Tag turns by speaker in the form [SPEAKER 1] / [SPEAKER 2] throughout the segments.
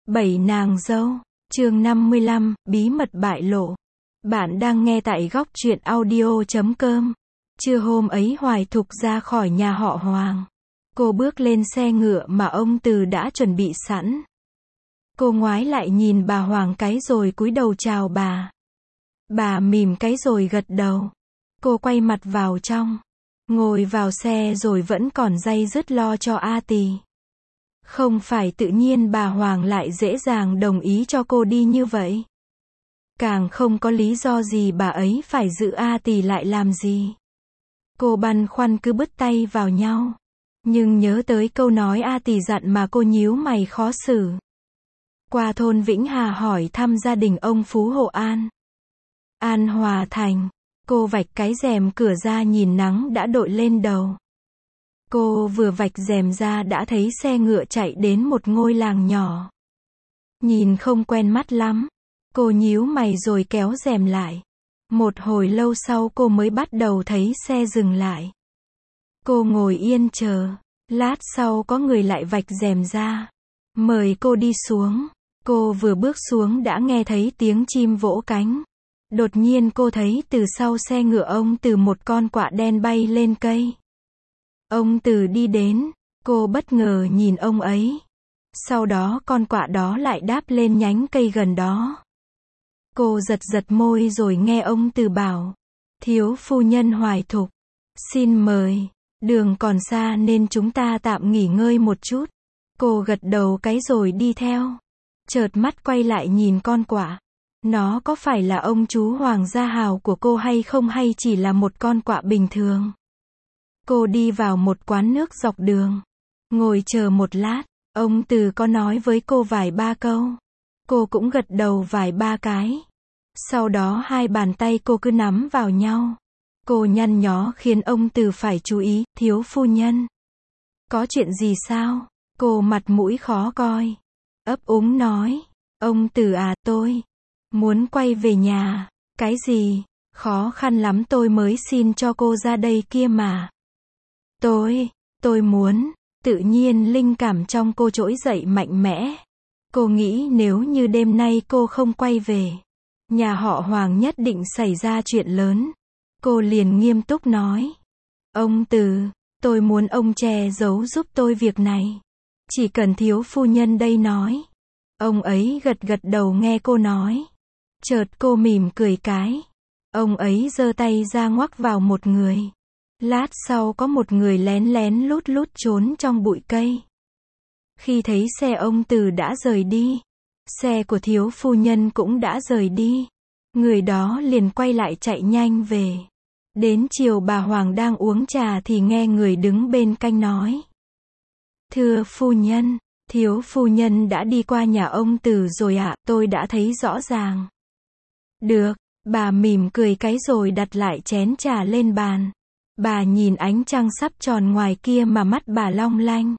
[SPEAKER 1] Bảy nàng dâu, chương 55, bí mật bại lộ. Bạn đang nghe tại góc truyện audio.com. Trưa hôm ấy Hoài Thục ra khỏi nhà họ Hoàng. Cô bước lên xe ngựa mà ông Từ đã chuẩn bị sẵn. Cô ngoái lại nhìn bà Hoàng cái rồi cúi đầu chào bà. Bà mỉm cái rồi gật đầu. Cô quay mặt vào trong. Ngồi vào xe rồi vẫn còn day dứt lo cho A Tì. Không phải tự nhiên bà Hoàng lại dễ dàng đồng ý cho cô đi như vậy. Càng không có lý do gì bà ấy phải giữ A Tì lại làm gì. Cô băn khoăn cứ bứt tay vào nhau. Nhưng nhớ tới câu nói A Tì dặn mà cô nhíu mày khó xử. Qua thôn Vĩnh Hà hỏi thăm gia đình ông Phú Hộ An Hòa Thành. Cô vạch cái rèm cửa ra nhìn nắng đã đội lên đầu. Cô vừa vạch rèm ra đã thấy xe ngựa chạy đến một ngôi làng nhỏ. Nhìn không quen mắt lắm. Cô nhíu mày rồi kéo rèm lại. Một hồi lâu sau cô mới bắt đầu thấy xe dừng lại. Cô ngồi yên chờ. Lát sau có người lại vạch rèm ra. Mời cô đi xuống. Cô vừa bước xuống đã nghe thấy tiếng chim vỗ cánh. Đột nhiên cô thấy từ sau xe ngựa ông Từ một con quạ đen bay lên cây. Ông Từ đi đến, cô bất ngờ nhìn ông ấy. Sau đó con quạ đó lại đáp lên nhánh cây gần đó. Cô giật giật môi rồi nghe ông Từ bảo. Thiếu phu nhân Hoài Thục, xin mời, đường còn xa nên chúng ta tạm nghỉ ngơi một chút. Cô gật đầu cái rồi đi theo. Chợt mắt quay lại nhìn con quạ. Nó có phải là ông chú Hoàng gia hào của cô hay không hay chỉ là một con quạ bình thường? Cô đi vào một quán nước dọc đường. Ngồi chờ một lát, ông Từ có nói với cô vài ba câu. Cô cũng gật đầu vài ba cái. Sau đó hai bàn tay cô cứ nắm vào nhau. Cô nhăn nhó khiến ông Từ phải chú ý, thiếu phu nhân. Có chuyện gì sao? Cô mặt mũi khó coi. Ấp úng nói, ông Từ à, tôi muốn quay về nhà. Cái gì? Khó khăn lắm tôi mới xin cho cô ra đây kia mà. Tôi muốn, tự nhiên linh cảm trong cô trỗi dậy mạnh mẽ. Cô nghĩ nếu như đêm nay cô không quay về, nhà họ Hoàng nhất định xảy ra chuyện lớn. Cô liền nghiêm túc nói. Ông Từ, tôi muốn ông che giấu giúp tôi việc này. Chỉ cần thiếu phu nhân đây nói. Ông ấy gật gật đầu nghe cô nói. Chợt cô mỉm cười cái. Ông ấy giơ tay ra ngoắc vào một người. Lát sau có một người lén lén lút lút trốn trong bụi cây. Khi thấy xe ông Từ đã rời đi, xe của thiếu phu nhân cũng đã rời đi, người đó liền quay lại chạy nhanh về. Đến chiều bà Hoàng đang uống trà thì nghe người đứng bên cạnh nói. Thưa phu nhân, thiếu phu nhân đã đi qua nhà ông Từ rồi ạ, tôi đã thấy rõ ràng. Được, bà mỉm cười cái rồi đặt lại chén trà lên bàn. Bà nhìn ánh trăng sắp tròn ngoài kia mà mắt bà long lanh.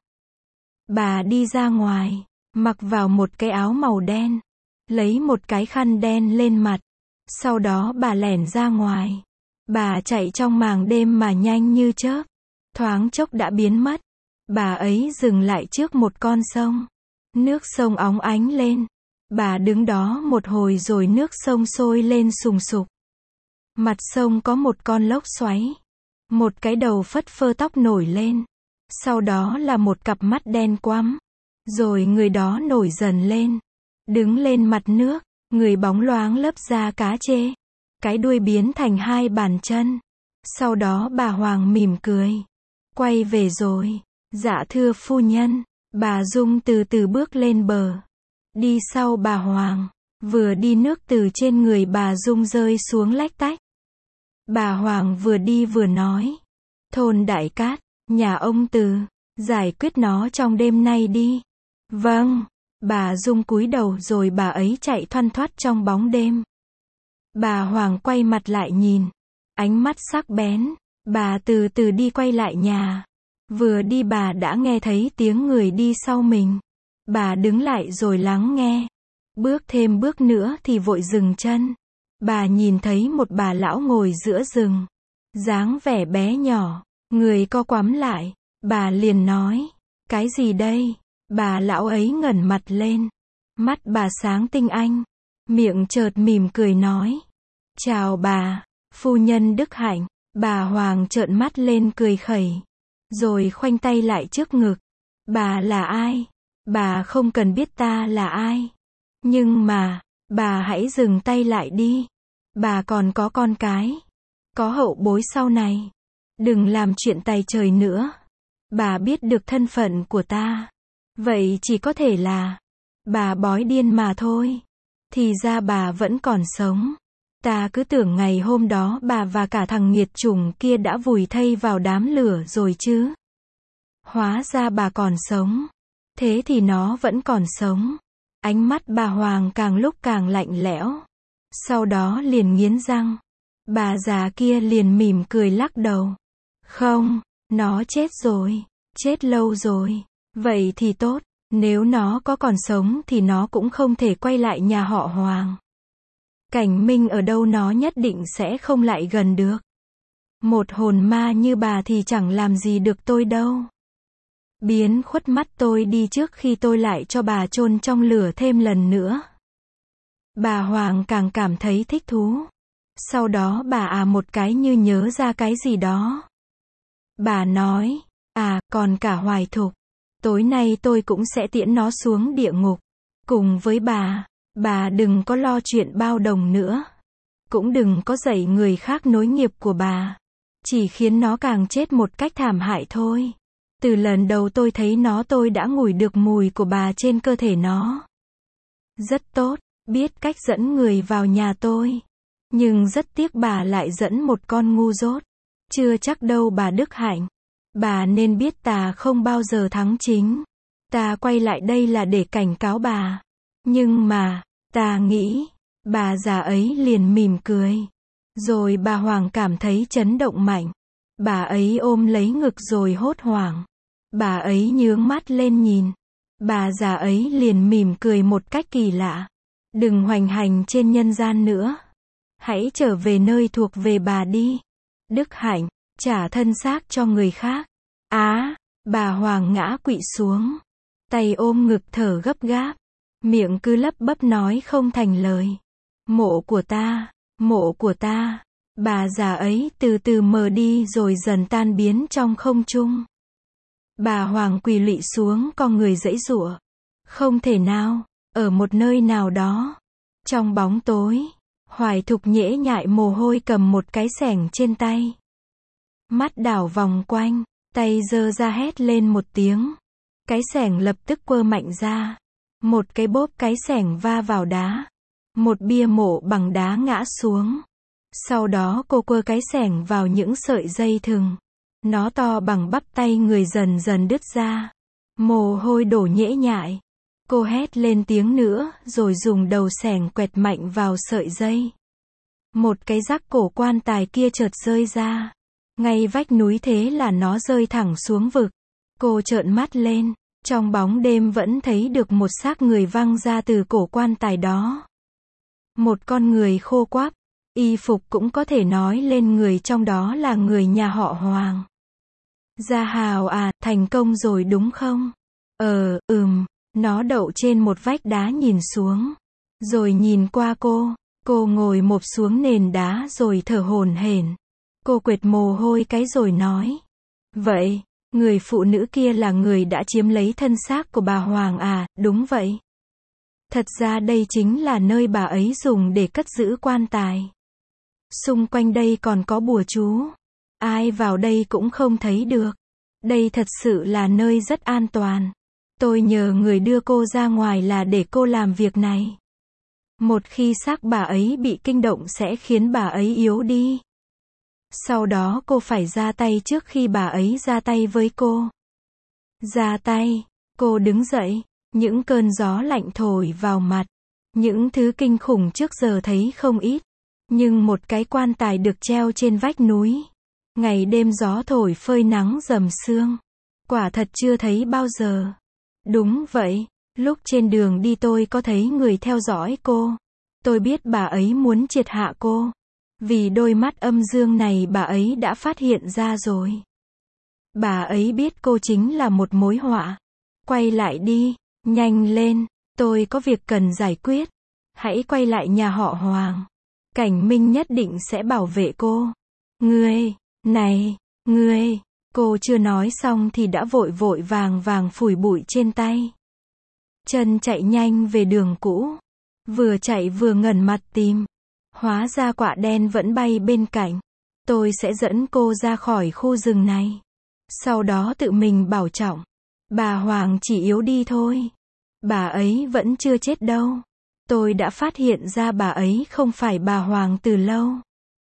[SPEAKER 1] Bà đi ra ngoài, mặc vào một cái áo màu đen, lấy một cái khăn đen lên mặt. Sau đó bà lẻn ra ngoài. Bà chạy trong màn đêm mà nhanh như chớp. Thoáng chốc đã biến mất. Bà ấy dừng lại trước một con sông. Nước sông óng ánh lên. Bà đứng đó một hồi rồi nước sông sôi lên sùng sục. Mặt sông có một con lốc xoáy. Một cái đầu phất phơ tóc nổi lên. Sau đó là một cặp mắt đen quắm. Rồi người đó nổi dần lên. Đứng lên mặt nước. Người bóng loáng lấp da cá chê. Cái đuôi biến thành hai bàn chân. Sau đó bà Hoàng mỉm cười. Quay về rồi. Dạ thưa phu nhân. Bà Dung từ từ bước lên bờ. Đi sau bà Hoàng. Vừa đi nước từ trên người bà Dung rơi xuống lách tách. Bà Hoàng vừa đi vừa nói. Thôn Đại Cát, nhà ông Từ, giải quyết nó trong đêm nay đi. Vâng. Bà Dung cúi đầu rồi bà ấy chạy thoăn thoắt trong bóng đêm. Bà Hoàng quay mặt lại nhìn. Ánh mắt sắc bén. Bà từ từ đi quay lại nhà. Vừa đi bà đã nghe thấy tiếng người đi sau mình. Bà đứng lại rồi lắng nghe. Bước thêm bước nữa thì vội dừng chân. Bà nhìn thấy một bà lão ngồi giữa rừng. Dáng vẻ bé nhỏ. Người co quắm lại. Bà liền nói. Cái gì đây? Bà lão ấy ngẩng mặt lên. Mắt bà sáng tinh anh, miệng chợt mỉm cười nói. Chào bà, phu nhân Đức Hạnh. Bà Hoàng trợn mắt lên cười khẩy, rồi khoanh tay lại trước ngực. Bà là ai? Bà không cần biết ta là ai. Nhưng mà, bà hãy dừng tay lại đi. Bà còn có con cái, có hậu bối sau này. Đừng làm chuyện tày trời nữa. Bà biết được thân phận của ta. Vậy chỉ có thể là bà bói điên mà thôi. Thì ra bà vẫn còn sống. Ta cứ tưởng ngày hôm đó bà và cả thằng nghiệt chủng kia đã vùi thây vào đám lửa rồi chứ. Hóa ra bà còn sống. Thế thì nó vẫn còn sống. Ánh mắt bà Hoàng càng lúc càng lạnh lẽo. Sau đó liền nghiến răng. Bà già kia liền mỉm cười lắc đầu. Không, nó chết rồi. Chết lâu rồi. Vậy thì tốt. Nếu nó có còn sống thì nó cũng không thể quay lại nhà họ Hoàng. Cảnh Minh ở đâu nó nhất định sẽ không lại gần được. Một hồn ma như bà thì chẳng làm gì được tôi đâu. Biến khuất mắt tôi đi trước khi tôi lại cho bà chôn trong lửa thêm lần nữa. Bà Hoàng càng cảm thấy thích thú. Sau đó bà một cái như nhớ ra cái gì đó. Bà nói, còn cả Hoài Thục. Tối nay tôi cũng sẽ tiễn nó xuống địa ngục. Cùng với bà đừng có lo chuyện bao đồng nữa. Cũng đừng có dạy người khác nối nghiệp của bà. Chỉ khiến nó càng chết một cách thảm hại thôi. Từ lần đầu tôi thấy nó tôi đã ngửi được mùi của bà trên cơ thể nó. Rất tốt, biết cách dẫn người vào nhà tôi. Nhưng rất tiếc bà lại dẫn một con ngu dốt. Chưa chắc đâu bà Đức Hạnh. Bà nên biết ta không bao giờ thắng chính. Ta quay lại đây là để cảnh cáo bà. Nhưng mà, ta nghĩ, bà già ấy liền mỉm cười. Rồi bà Hoàng cảm thấy chấn động mạnh. Bà ấy ôm lấy ngực rồi hốt hoảng. Bà ấy nhướng mắt lên nhìn. Bà già ấy liền mỉm cười một cách kỳ lạ. Đừng hoành hành trên nhân gian nữa. Hãy trở về nơi thuộc về bà đi. Đức Hạnh, trả thân xác cho người khác. Bà Hoàng ngã quỵ xuống. Tay ôm ngực thở gấp gáp. Miệng cứ lắp bắp nói không thành lời. Mộ của ta, mộ của ta. Bà già ấy từ từ mờ đi rồi dần tan biến trong không trung. Bà Hoàng quỳ lụy xuống con người giãy giụa. Không thể nào, ở một nơi nào đó. Trong bóng tối, Hoài Thục nhễ nhại mồ hôi cầm một cái xẻng trên tay. Mắt đảo vòng quanh, tay giơ ra hét lên một tiếng. Cái xẻng lập tức quơ mạnh ra. Một cái bốp cái xẻng va vào đá. Một bia mộ bằng đá ngã xuống. Sau đó cô quơ cái xẻng vào những sợi dây thừng. Nó to bằng bắp tay người dần dần đứt ra. Mồ hôi đổ nhễ nhại. Cô hét lên tiếng nữa, rồi dùng đầu xẻng quẹt mạnh vào sợi dây. Một cái rắc cổ quan tài kia chợt rơi ra. Ngay vách núi thế là nó rơi thẳng xuống vực. Cô trợn mắt lên. Trong bóng đêm vẫn thấy được một xác người văng ra từ cổ quan tài đó. Một con người khô quắp. Y phục cũng có thể nói lên người trong đó là người nhà họ Hoàng. Gia Hào thành công rồi đúng không? Nó đậu trên một vách đá nhìn xuống. Rồi nhìn qua cô. Cô ngồi mộp xuống nền đá rồi thở hổn hển. Cô quệt mồ hôi cái rồi nói. Vậy, người phụ nữ kia là người đã chiếm lấy thân xác của bà Hoàng đúng vậy. Thật ra đây chính là nơi bà ấy dùng để cất giữ quan tài. Xung quanh đây còn có bùa chú. Ai vào đây cũng không thấy được. Đây thật sự là nơi rất an toàn. Tôi nhờ người đưa cô ra ngoài là để cô làm việc này. Một khi xác bà ấy bị kinh động sẽ khiến bà ấy yếu đi. Sau đó cô phải ra tay trước khi bà ấy ra tay với cô. Ra tay, cô đứng dậy. Những cơn gió lạnh thổi vào mặt. Những thứ kinh khủng trước giờ thấy không ít. Nhưng một cái quan tài được treo trên vách núi. Ngày đêm gió thổi phơi nắng rầm sương. Quả thật chưa thấy bao giờ. Đúng vậy, lúc trên đường đi tôi có thấy người theo dõi cô. Tôi biết bà ấy muốn triệt hạ cô. Vì đôi mắt âm dương này bà ấy đã phát hiện ra rồi. Bà ấy biết cô chính là một mối họa. Quay lại đi, nhanh lên, tôi có việc cần giải quyết. Hãy quay lại nhà họ Hoàng. Cảnh Minh nhất định sẽ bảo vệ cô. Ngươi, này, ngươi, cô chưa nói xong thì đã vội vội vàng vàng phủi bụi trên tay. Chân chạy nhanh về đường cũ. Vừa chạy vừa ngẩng mặt tìm. Hóa ra quạ đen vẫn bay bên cạnh. Tôi sẽ dẫn cô ra khỏi khu rừng này. Sau đó tự mình bảo trọng. Bà Hoàng chỉ yếu đi thôi. Bà ấy vẫn chưa chết đâu. Tôi đã phát hiện ra bà ấy không phải bà Hoàng từ lâu.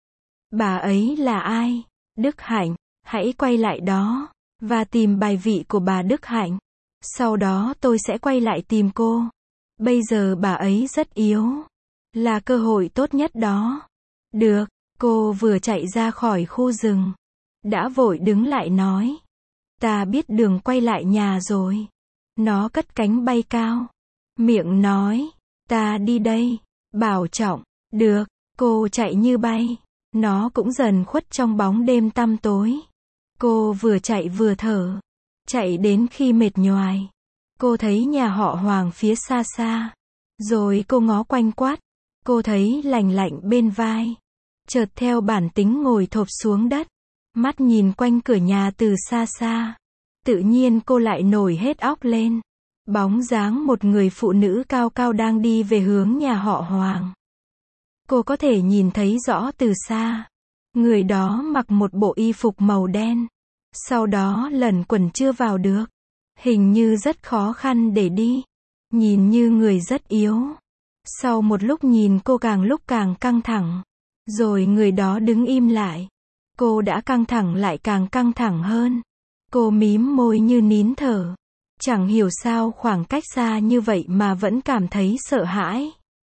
[SPEAKER 1] Bà ấy là ai? Đức Hạnh. Hãy quay lại đó và tìm bài vị của bà Đức Hạnh. Sau đó tôi sẽ quay lại tìm cô. Bây giờ bà ấy rất yếu. Là cơ hội tốt nhất đó. Được, cô vừa chạy ra khỏi khu rừng. Đã vội đứng lại nói. Ta biết đường quay lại nhà rồi. Nó cất cánh bay cao. Miệng nói. Ta đi đây. Bảo trọng. Được, cô chạy như bay. Nó cũng dần khuất trong bóng đêm tăm tối. Cô vừa chạy vừa thở. Chạy đến khi mệt nhoài. Cô thấy nhà họ Hoàng phía xa xa. Rồi cô ngó quanh quát. Cô thấy lành lạnh bên vai. Chợt theo bản tính ngồi thộp xuống đất. Mắt nhìn quanh cửa nhà từ xa xa. Tự nhiên cô lại nổi hết óc lên. Bóng dáng một người phụ nữ cao cao đang đi về hướng nhà họ Hoàng. Cô có thể nhìn thấy rõ từ xa. Người đó mặc một bộ y phục màu đen. Sau đó lẩn quẩn chưa vào được. Hình như rất khó khăn để đi. Nhìn như người rất yếu. Sau một lúc nhìn cô càng lúc càng căng thẳng. Rồi người đó đứng im lại. Cô đã căng thẳng lại càng căng thẳng hơn. Cô mím môi như nín thở. Chẳng hiểu sao khoảng cách xa như vậy mà vẫn cảm thấy sợ hãi.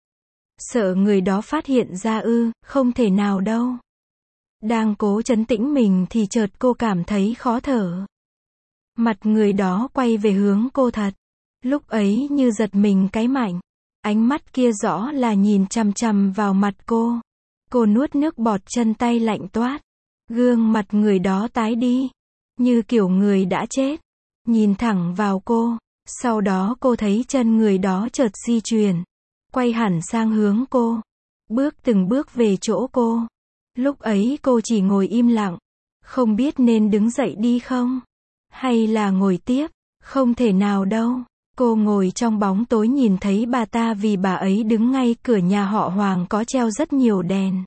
[SPEAKER 1] Sợ người đó phát hiện ra không thể nào đâu. Đang cố trấn tĩnh mình thì chợt cô cảm thấy khó thở. Mặt người đó quay về hướng cô thật. Lúc ấy như giật mình cái mạnh. Ánh mắt kia rõ là nhìn chằm chằm vào mặt cô. Cô nuốt nước bọt, chân tay lạnh toát. Gương mặt người đó tái đi. Như kiểu người đã chết. Nhìn thẳng vào cô. Sau đó cô thấy chân người đó chợt di chuyển. Quay hẳn sang hướng cô. Bước từng bước về chỗ cô. Lúc ấy cô chỉ ngồi im lặng. Không biết nên đứng dậy đi không? Hay là ngồi tiếp? Không thể nào đâu. Cô ngồi trong bóng tối nhìn thấy bà ta vì bà ấy đứng ngay cửa nhà họ Hoàng có treo rất nhiều đèn.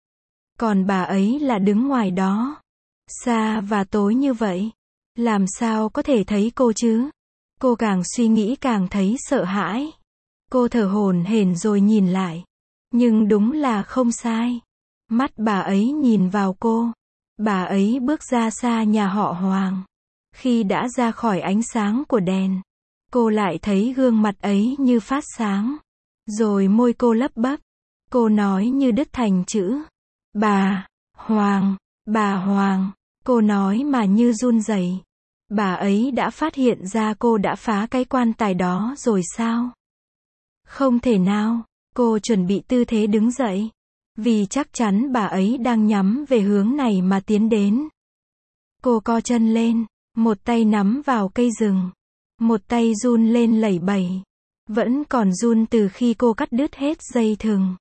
[SPEAKER 1] Còn bà ấy là đứng ngoài đó. Xa và tối như vậy. Làm sao có thể thấy cô chứ? Cô càng suy nghĩ càng thấy sợ hãi. Cô thở hổn hển rồi nhìn lại. Nhưng đúng là không sai. Mắt bà ấy nhìn vào cô. Bà ấy bước ra xa nhà họ Hoàng. Khi đã ra khỏi ánh sáng của đèn, cô lại thấy gương mặt ấy như phát sáng. Rồi môi cô lấp bấp. Cô nói như đứt thành chữ. Bà Hoàng, bà Hoàng. Cô nói mà như run rẩy. Bà ấy đã phát hiện ra cô đã phá cái quan tài đó rồi sao? Không thể nào. Cô chuẩn bị tư thế đứng dậy. Vì chắc chắn bà ấy đang nhắm về hướng này mà tiến đến. Cô co chân lên. Một tay nắm vào cây rừng. Một tay run lên lẩy bẩy. Vẫn còn run từ khi cô cắt đứt hết dây thừng.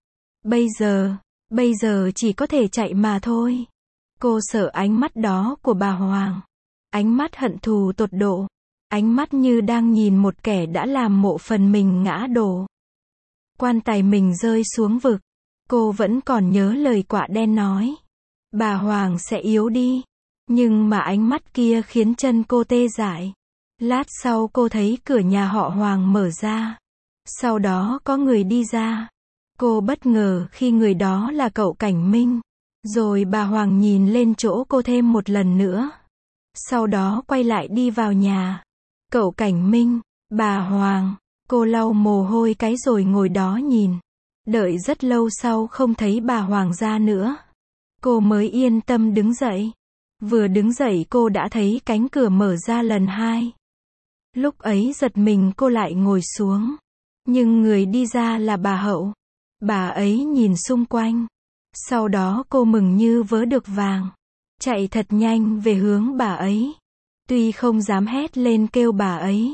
[SPEAKER 1] Bây giờ chỉ có thể chạy mà thôi. Cô sợ ánh mắt đó của bà Hoàng. Ánh mắt hận thù tột độ. Ánh mắt như đang nhìn một kẻ đã làm mộ phần mình ngã đổ. Quan tài mình rơi xuống vực. Cô vẫn còn nhớ lời quạ đen nói. Bà Hoàng sẽ yếu đi. Nhưng mà ánh mắt kia khiến chân cô tê dại. Lát sau cô thấy cửa nhà họ Hoàng mở ra. Sau đó có người đi ra. Cô bất ngờ khi người đó là cậu Cảnh Minh. Rồi bà Hoàng nhìn lên chỗ cô thêm một lần nữa. Sau đó quay lại đi vào nhà. Cậu Cảnh Minh, bà Hoàng. Cô lau mồ hôi cái rồi ngồi đó nhìn. Đợi rất lâu sau không thấy bà Hoàng ra nữa. Cô mới yên tâm đứng dậy. Vừa đứng dậy cô đã thấy cánh cửa mở ra lần hai. Lúc ấy giật mình cô lại ngồi xuống. Nhưng người đi ra là bà Hậu. Bà ấy nhìn xung quanh. Sau đó cô mừng như vớ được vàng. Chạy thật nhanh về hướng bà ấy. Tuy không dám hét lên kêu bà ấy.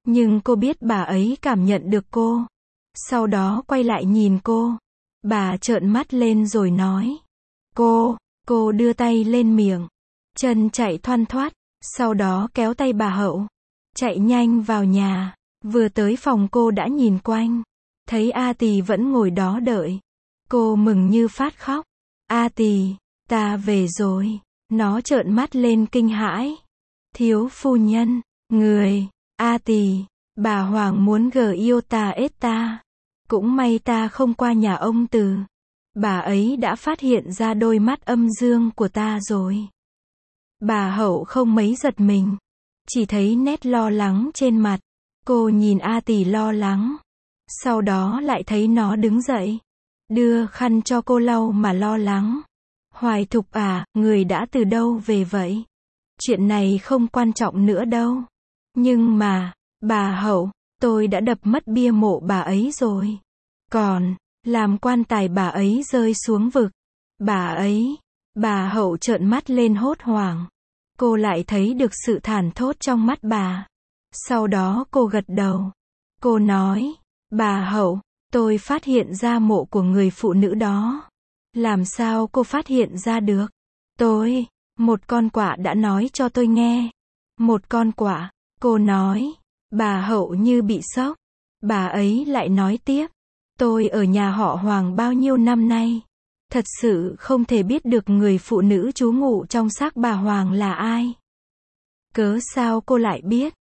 [SPEAKER 1] Nhưng cô biết bà ấy cảm nhận được cô. Sau đó quay lại nhìn cô. Bà trợn mắt lên rồi nói. Cô đưa tay lên miệng. Chân chạy thoăn thoắt. Sau đó kéo tay bà Hậu. Chạy nhanh vào nhà. Vừa tới phòng cô đã nhìn quanh. Thấy A Tỳ vẫn ngồi đó đợi. Cô mừng như phát khóc. A Tỳ, ta về rồi. Nó trợn mắt lên kinh hãi. Thiếu phu nhân, người, A Tỳ, bà Hoàng muốn yêu ta ết ta. Cũng may ta không qua nhà ông Từ. Bà ấy đã phát hiện ra đôi mắt âm dương của ta rồi. Bà Hậu không mấy giật mình. Chỉ thấy nét lo lắng trên mặt. Cô nhìn A Tỳ lo lắng. Sau đó lại thấy nó đứng dậy. Đưa khăn cho cô lau mà lo lắng. Hoài Thục à, người đã từ đâu về vậy? Chuyện này không quan trọng nữa đâu. Nhưng mà, bà Hậu, tôi đã đập mất bia mộ bà ấy rồi. Còn, làm quan tài bà ấy rơi xuống vực. Bà Hậu trợn mắt lên hốt hoảng. Cô lại thấy được sự thảng thốt trong mắt bà. Sau đó cô gật đầu. Cô nói, bà Hậu, tôi phát hiện ra mộ của người phụ nữ đó. Làm sao cô phát hiện ra được? Một con quạ đã nói cho tôi nghe. Một con quạ, cô nói. Bà Hậu như bị sốc. Bà ấy lại nói tiếp. Tôi ở nhà họ Hoàng bao nhiêu năm nay. Thật sự không thể biết được người phụ nữ trú ngụ trong xác bà Hoàng là ai. Cớ sao cô lại biết?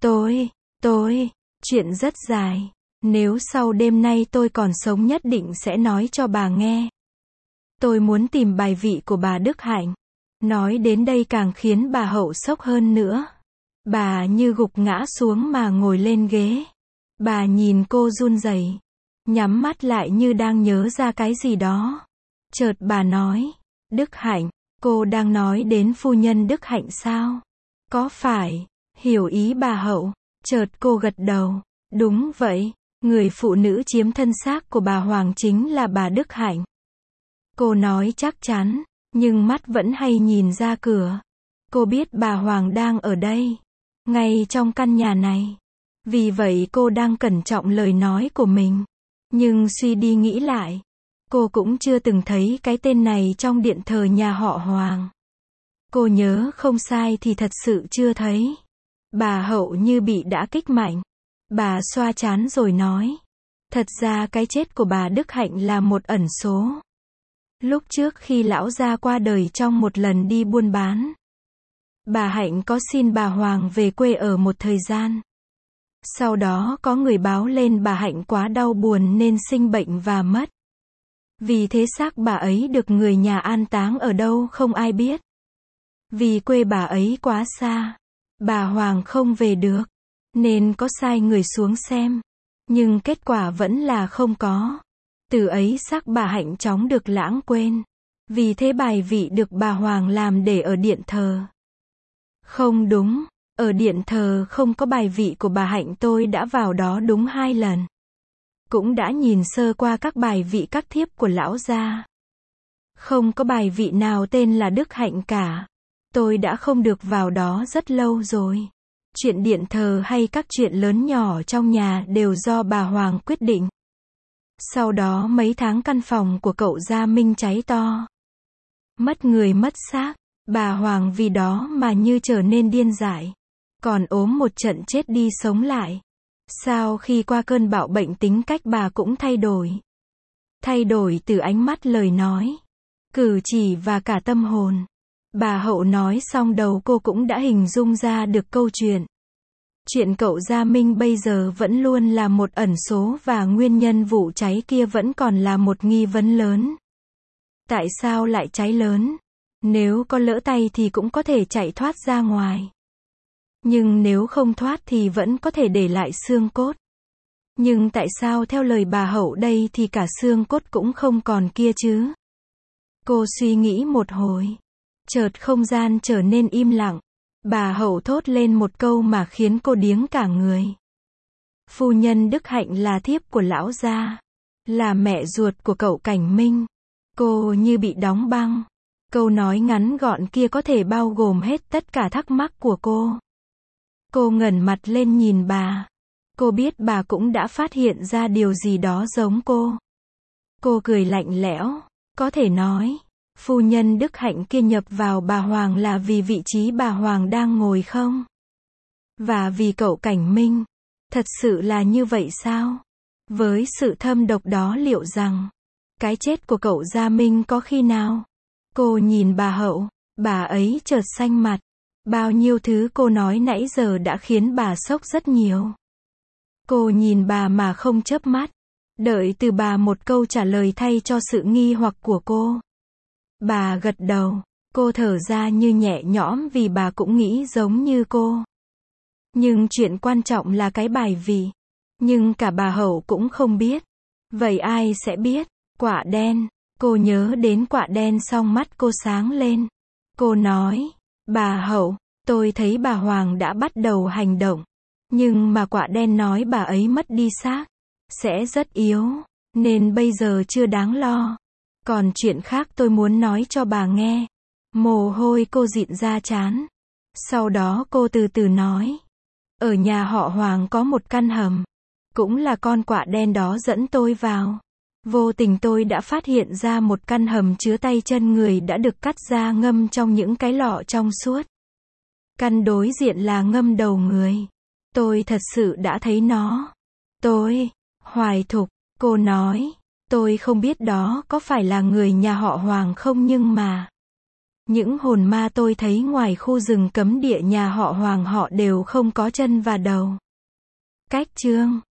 [SPEAKER 1] Chuyện rất dài. Nếu sau đêm nay tôi còn sống nhất định sẽ nói cho bà nghe. Tôi muốn tìm bài vị của bà Đức Hạnh. Nói đến đây càng khiến bà Hậu sốc hơn nữa. Bà như gục ngã xuống mà ngồi lên ghế. Bà nhìn cô run rẩy, nhắm mắt lại như đang nhớ ra cái gì đó. Chợt bà nói, Đức Hạnh, cô đang nói đến phu nhân Đức Hạnh sao? Có phải? Hiểu ý bà Hậu. Chợt cô gật đầu. Đúng vậy, người phụ nữ chiếm thân xác của bà Hoàng chính là bà Đức Hạnh. Cô nói chắc chắn, nhưng mắt vẫn hay nhìn ra cửa. Cô biết bà Hoàng đang ở đây, ngay trong căn nhà này. Vì vậy cô đang cẩn trọng lời nói của mình. Nhưng suy đi nghĩ lại, cô cũng chưa từng thấy cái tên này trong điện thờ nhà họ Hoàng. Cô nhớ không sai thì thật sự chưa thấy. Bà Hậu như bị đả kích mạnh. Bà xoa trán rồi nói. Thật ra cái chết của bà Đức Hạnh là một ẩn số. Lúc trước khi lão gia qua đời trong một lần đi buôn bán, bà Hạnh có xin bà Hoàng về quê ở một thời gian. Sau đó có người báo lên bà Hạnh quá đau buồn nên sinh bệnh và mất. Vì thế xác bà ấy được người nhà an táng ở đâu không ai biết. Vì quê bà ấy quá xa, bà Hoàng không về được, nên có sai người xuống xem. Nhưng kết quả vẫn là không có. Từ ấy xác bà Hạnh chóng được lãng quên. Vì thế bài vị được bà Hoàng làm để ở điện thờ. Không đúng, ở điện thờ không có bài vị của bà Hạnh, tôi đã vào đó đúng 2 lần. Cũng đã nhìn sơ qua các bài vị các thiếp của lão gia. Không có bài vị nào tên là Đức Hạnh cả. Tôi đã không được vào đó rất lâu rồi. Chuyện điện thờ hay các chuyện lớn nhỏ trong nhà đều do bà Hoàng quyết định. Sau đó mấy tháng căn phòng của cậu Gia Minh cháy to. Mất người mất xác. Bà Hoàng vì đó mà như trở nên điên dại. Còn ốm một trận chết đi sống lại. Sau khi qua cơn bạo bệnh tính cách bà cũng thay đổi. Thay đổi từ ánh mắt, lời nói, cử chỉ và cả tâm hồn. Bà Hậu nói xong đầu cô cũng đã hình dung ra được câu chuyện. Chuyện cậu Gia Minh bây giờ vẫn luôn là một ẩn số và nguyên nhân vụ cháy kia vẫn còn là một nghi vấn lớn. Tại sao lại cháy lớn? Nếu có lỡ tay thì cũng có thể chạy thoát ra ngoài. Nhưng nếu không thoát thì vẫn có thể để lại xương cốt. Nhưng tại sao theo lời bà Hậu đây thì cả xương cốt cũng không còn kia chứ? Cô suy nghĩ một hồi. Chợt không gian trở nên im lặng. Bà Hậu thốt lên một câu mà khiến cô điếng cả người. Phu nhân Đức Hạnh là thiếp của lão gia. Là mẹ ruột của cậu Cảnh Minh. Cô như bị đóng băng. Câu nói ngắn gọn kia có thể bao gồm hết tất cả thắc mắc của cô. Cô ngẩng mặt lên nhìn bà. Cô biết bà cũng đã phát hiện ra điều gì đó giống cô. Cô cười lạnh lẽo, có thể nói, phu nhân Đức Hạnh kia nhập vào bà Hoàng là vì vị trí bà Hoàng đang ngồi không? Và vì cậu Cảnh Minh. Thật sự là như vậy sao? Với sự thâm độc đó liệu rằng, cái chết của cậu Gia Minh có khi nào? Cô nhìn bà Hậu, bà ấy chợt xanh mặt. Bao nhiêu thứ cô nói nãy giờ đã khiến bà sốc rất nhiều. Cô nhìn bà mà không chớp mắt, đợi từ bà một câu trả lời thay cho sự nghi hoặc của cô. Bà gật đầu, cô thở ra như nhẹ nhõm vì bà cũng nghĩ giống như cô. Nhưng chuyện quan trọng là cái bài vị. Nhưng cả bà Hậu cũng không biết. Vậy ai sẽ biết? Quạ đen. Cô nhớ đến quạ đen xong mắt cô sáng lên. Cô nói, bà Hậu, tôi thấy bà Hoàng đã bắt đầu hành động. Nhưng mà quạ đen nói bà ấy mất đi xác. Sẽ rất yếu. Nên bây giờ chưa đáng lo. Còn chuyện khác tôi muốn nói cho bà nghe. Mồ hôi cô dịn ra trán. Sau đó cô từ từ nói. Ở nhà họ Hoàng có một căn hầm. Cũng là con quạ đen đó dẫn tôi vào. Vô tình tôi đã phát hiện ra một căn hầm chứa tay chân người đã được cắt ra ngâm trong những cái lọ trong suốt. Căn đối diện là ngâm đầu người. Tôi thật sự đã thấy nó. Hoài Thục, cô nói. Tôi không biết đó có phải là người nhà họ Hoàng không nhưng mà. Những hồn ma tôi thấy ngoài khu rừng cấm địa nhà họ Hoàng họ đều không có chân và đầu. Cách chương